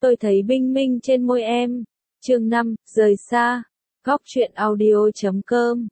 tôi thấy binh minh trên môi em. Chương 5, rời xa. Góc truyện audio.com.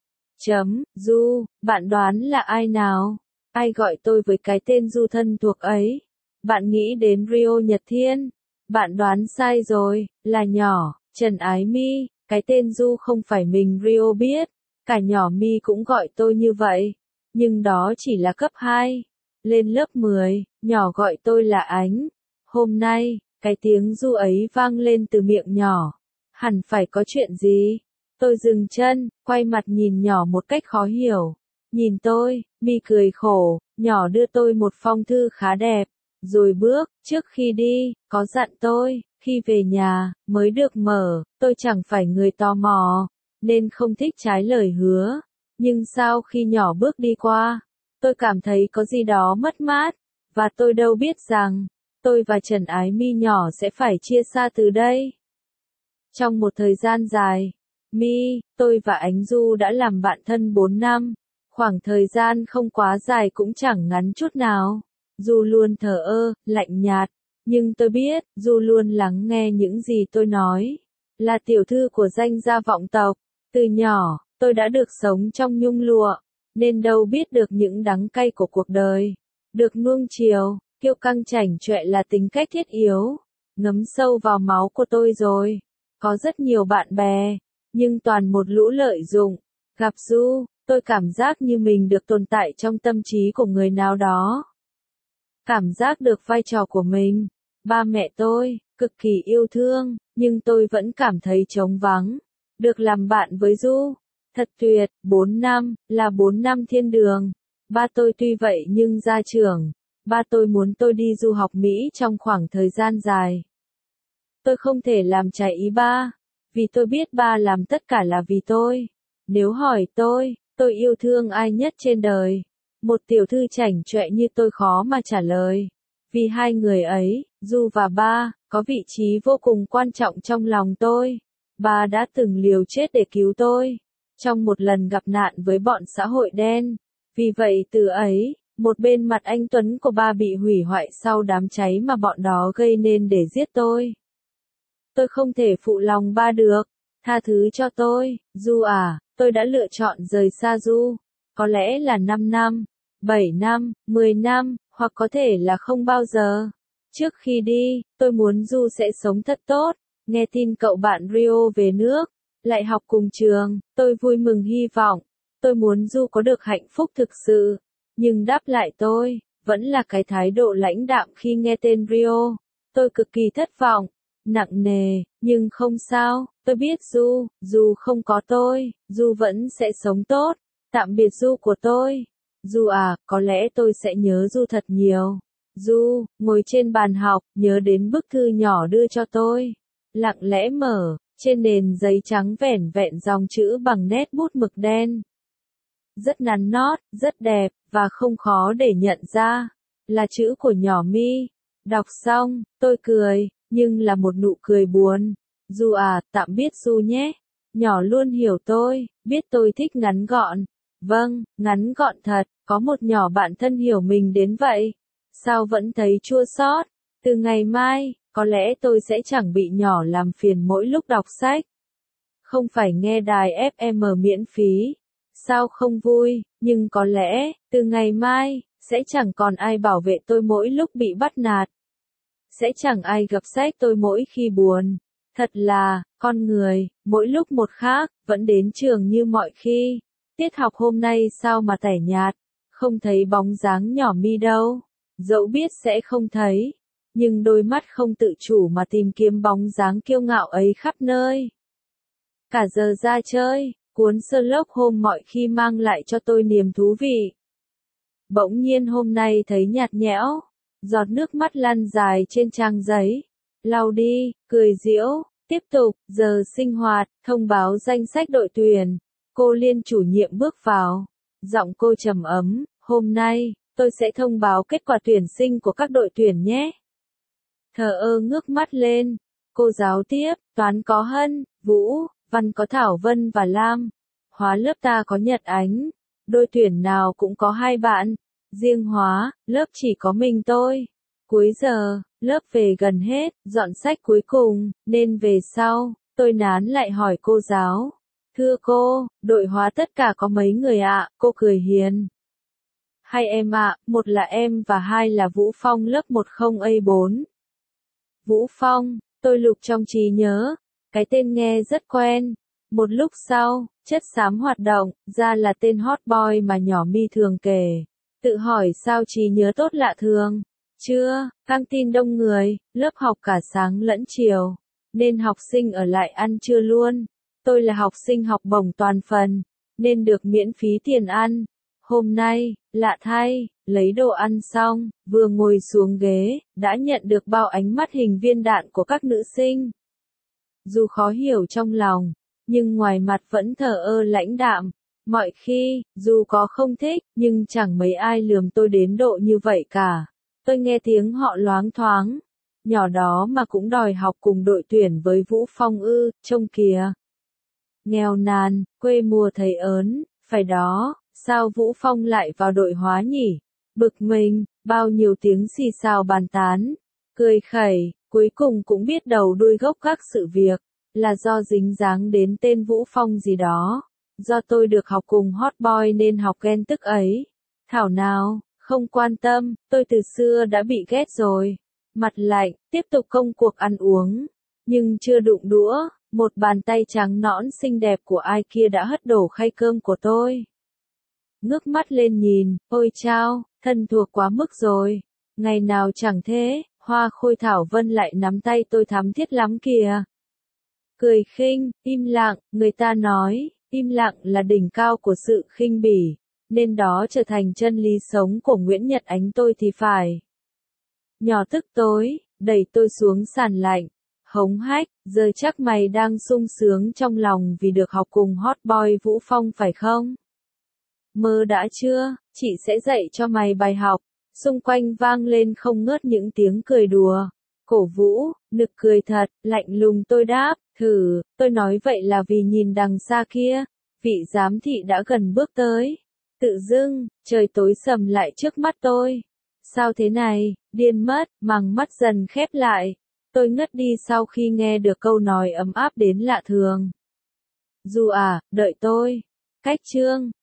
Du, bạn đoán là ai nào? Ai gọi tôi với cái tên Du thân thuộc ấy? Bạn nghĩ đến Rio Nhật Thiên? Bạn đoán sai rồi, là nhỏ, Trần Ái Mi. Cái tên Du không phải mình Rio biết, cả nhỏ Mi cũng gọi tôi như vậy. Nhưng đó chỉ là cấp 2. Lên lớp 10, nhỏ gọi tôi là Ánh. Hôm nay, cái tiếng Du ấy vang lên từ miệng nhỏ. Hẳn phải có chuyện gì? Tôi dừng chân, quay mặt nhìn nhỏ một cách khó hiểu. Nhìn tôi, Mi cười khổ, nhỏ đưa tôi một phong thư khá đẹp. Rồi bước, trước khi đi, có dặn tôi, khi về nhà, mới được mở, tôi chẳng phải người tò mò, nên không thích trái lời hứa. Nhưng sau khi nhỏ bước đi qua, tôi cảm thấy có gì đó mất mát, và tôi đâu biết rằng, tôi và Trần Ái Mi nhỏ sẽ phải chia xa từ đây. Trong một thời gian dài, Mi, tôi và Ánh Du đã làm bạn thân 4 năm, khoảng thời gian không quá dài cũng chẳng ngắn chút nào. Du luôn thờ ơ, lạnh nhạt, nhưng tôi biết, Du luôn lắng nghe những gì tôi nói. Là tiểu thư của danh gia vọng tộc, từ nhỏ, tôi đã được sống trong nhung lụa, nên đâu biết được những đắng cay của cuộc đời. Được nuông chiều, kiêu căng chảnh chọe là tính cách thiết yếu, ngấm sâu vào máu của tôi rồi. Có rất nhiều bạn bè, nhưng toàn một lũ lợi dụng. Gặp Du, tôi cảm giác như mình được tồn tại trong tâm trí của người nào đó. Cảm giác được vai trò của mình. Ba mẹ tôi, cực kỳ yêu thương, nhưng tôi vẫn cảm thấy trống vắng. Được làm bạn với Du, thật tuyệt, 4 năm, là 4 năm thiên đường. Ba tôi tuy vậy nhưng ra trường, ba tôi muốn tôi đi du học Mỹ trong khoảng thời gian dài. Tôi không thể làm trái ý ba, vì tôi biết ba làm tất cả là vì tôi. Nếu hỏi tôi yêu thương ai nhất trên đời? Một tiểu thư chảnh chọe như tôi khó mà trả lời. Vì hai người ấy, Du và ba, có vị trí vô cùng quan trọng trong lòng tôi. Ba đã từng liều chết để cứu tôi, trong một lần gặp nạn với bọn xã hội đen. Vì vậy từ ấy, một bên mặt anh Tuấn của ba bị hủy hoại sau đám cháy mà bọn đó gây nên để giết tôi. Tôi không thể phụ lòng ba được. Tha thứ cho tôi, Du à, tôi đã lựa chọn rời xa Du. Có lẽ là 5 năm, 7 năm, 10 năm, hoặc có thể là không bao giờ. Trước khi đi, tôi muốn Du sẽ sống thật tốt. Nghe tin cậu bạn Rio về nước, lại học cùng trường, tôi vui mừng hy vọng. Tôi muốn Du có được hạnh phúc thực sự. Nhưng đáp lại tôi, vẫn là cái thái độ lãnh đạm khi nghe tên Rio. Tôi cực kỳ thất vọng, nặng nề, nhưng không sao, tôi biết Du không có tôi, Du vẫn sẽ sống tốt. Tạm biệt Du của tôi. Du à, có lẽ tôi sẽ nhớ Du thật nhiều. Du, ngồi trên bàn học, nhớ đến bức thư nhỏ đưa cho tôi. Lặng lẽ mở, trên nền giấy trắng vẻn vẹn dòng chữ bằng nét bút mực đen. Rất nắn nót, rất đẹp, và không khó để nhận ra. Là chữ của nhỏ Mi. Đọc xong, tôi cười, nhưng là một nụ cười buồn. Du à, tạm biệt Du nhé. Nhỏ luôn hiểu tôi, biết tôi thích ngắn gọn. Vâng, ngắn gọn thật, có một nhỏ bạn thân hiểu mình đến vậy. Sao vẫn thấy chua xót? Từ ngày mai, có lẽ tôi sẽ chẳng bị nhỏ làm phiền mỗi lúc đọc sách. Không phải nghe đài FM miễn phí. Sao không vui, nhưng có lẽ, từ ngày mai, sẽ chẳng còn ai bảo vệ tôi mỗi lúc bị bắt nạt. Sẽ chẳng ai gặp sách tôi mỗi khi buồn. Thật là, con người, mỗi lúc một khác, vẫn đến trường như mọi khi. Tiết học hôm nay sao mà tẻ nhạt, không thấy bóng dáng nhỏ Mi đâu. Dẫu biết sẽ không thấy, nhưng đôi mắt không tự chủ mà tìm kiếm bóng dáng kiêu ngạo ấy khắp nơi. Cả giờ ra chơi, cuốn Sherlock Holmes mọi khi mang lại cho tôi niềm thú vị. Bỗng nhiên hôm nay thấy nhạt nhẽo, giọt nước mắt lăn dài trên trang giấy. Lau đi, cười giễu, tiếp tục, giờ sinh hoạt, thông báo danh sách đội tuyển. Cô Liên chủ nhiệm bước vào. Giọng cô trầm ấm, hôm nay, tôi sẽ thông báo kết quả tuyển sinh của các đội tuyển nhé. Thờ ơ ngước mắt lên. Cô giáo tiếp, toán có Hân, Vũ, văn có Thảo Vân và Lam. Hóa lớp ta có Nhật Ánh. Đội tuyển nào cũng có 2 bạn. Riêng hóa, lớp chỉ có mình tôi. Cuối giờ, Lớp về gần hết, dọn sách cuối cùng, nên về sau, tôi nán lại hỏi cô giáo. Thưa cô, đội hóa tất cả có mấy người ạ? Cô cười hiền. Hai em ạ, một là em và hai là Vũ Phong lớp 10A4. Vũ Phong, tôi lục trong trí nhớ. Cái tên nghe rất quen. Một lúc sau, chất xám hoạt động, ra là tên hot boy mà nhỏ mi thường kể. Tự hỏi sao trí nhớ tốt lạ thường. Chưa, căng tin đông người, lớp học cả sáng lẫn chiều. Nên học sinh ở lại ăn trưa luôn. Tôi là học sinh học bổng toàn phần, nên được miễn phí tiền ăn. Hôm nay, lạ thay, lấy đồ ăn xong, vừa ngồi xuống ghế, đã nhận được bao ánh mắt hình viên đạn của các nữ sinh. Dù khó hiểu trong lòng, nhưng ngoài mặt vẫn thờ ơ lãnh đạm. Mọi khi, dù có không thích, nhưng chẳng mấy ai lườm tôi đến độ như vậy cả. Tôi nghe tiếng họ loáng thoáng. Nhỏ đó mà cũng đòi học cùng đội tuyển với Vũ Phong ư, trông kìa. Nghèo nàn, quê mùa thấy ớn, phải đó, sao Vũ Phong lại vào đội hóa nhỉ? Bực mình, bao nhiêu tiếng xì xào bàn tán, cười khẩy, cuối cùng cũng biết đầu đuôi gốc các sự việc, là do dính dáng đến tên Vũ Phong gì đó. Do tôi được học cùng hot boy nên học ghen tức ấy. Thảo nào, không quan tâm, tôi từ xưa đã bị ghét rồi. Mặt lạnh, tiếp tục công cuộc ăn uống. Nhưng chưa đụng đũa, một bàn tay trắng nõn xinh đẹp của ai kia đã hất đổ khay cơm của tôi. Ngước mắt lên nhìn, ôi chao, thân thuộc quá mức rồi. Ngày nào chẳng thế, Hoa Khôi Thảo Vân lại nắm tay tôi thắm thiết lắm kìa. Cười khinh, im lặng, người ta nói, im lặng là đỉnh cao của sự khinh bỉ, nên đó trở thành chân lý sống của Nguyễn Nhật Ánh tôi thì phải. Nhỏ tức tối, đẩy tôi xuống sàn lạnh, hống hách, giờ chắc mày đang sung sướng trong lòng vì được học cùng hot boy Vũ Phong phải không? Mơ đã chưa, chị sẽ dạy cho mày bài học. Xung quanh vang lên không ngớt những tiếng cười đùa, cổ vũ, nực cười thật, lạnh lùng tôi đáp, thử, tôi nói vậy là vì nhìn đằng xa kia, vị giám thị đã gần bước tới. Tự dưng, trời tối sầm lại trước mắt tôi. Sao thế này, điên mất, mằng mắt dần khép lại. Tôi ngất đi sau khi nghe được câu nói ấm áp đến lạ thường. Dù đợi tôi. Cách chương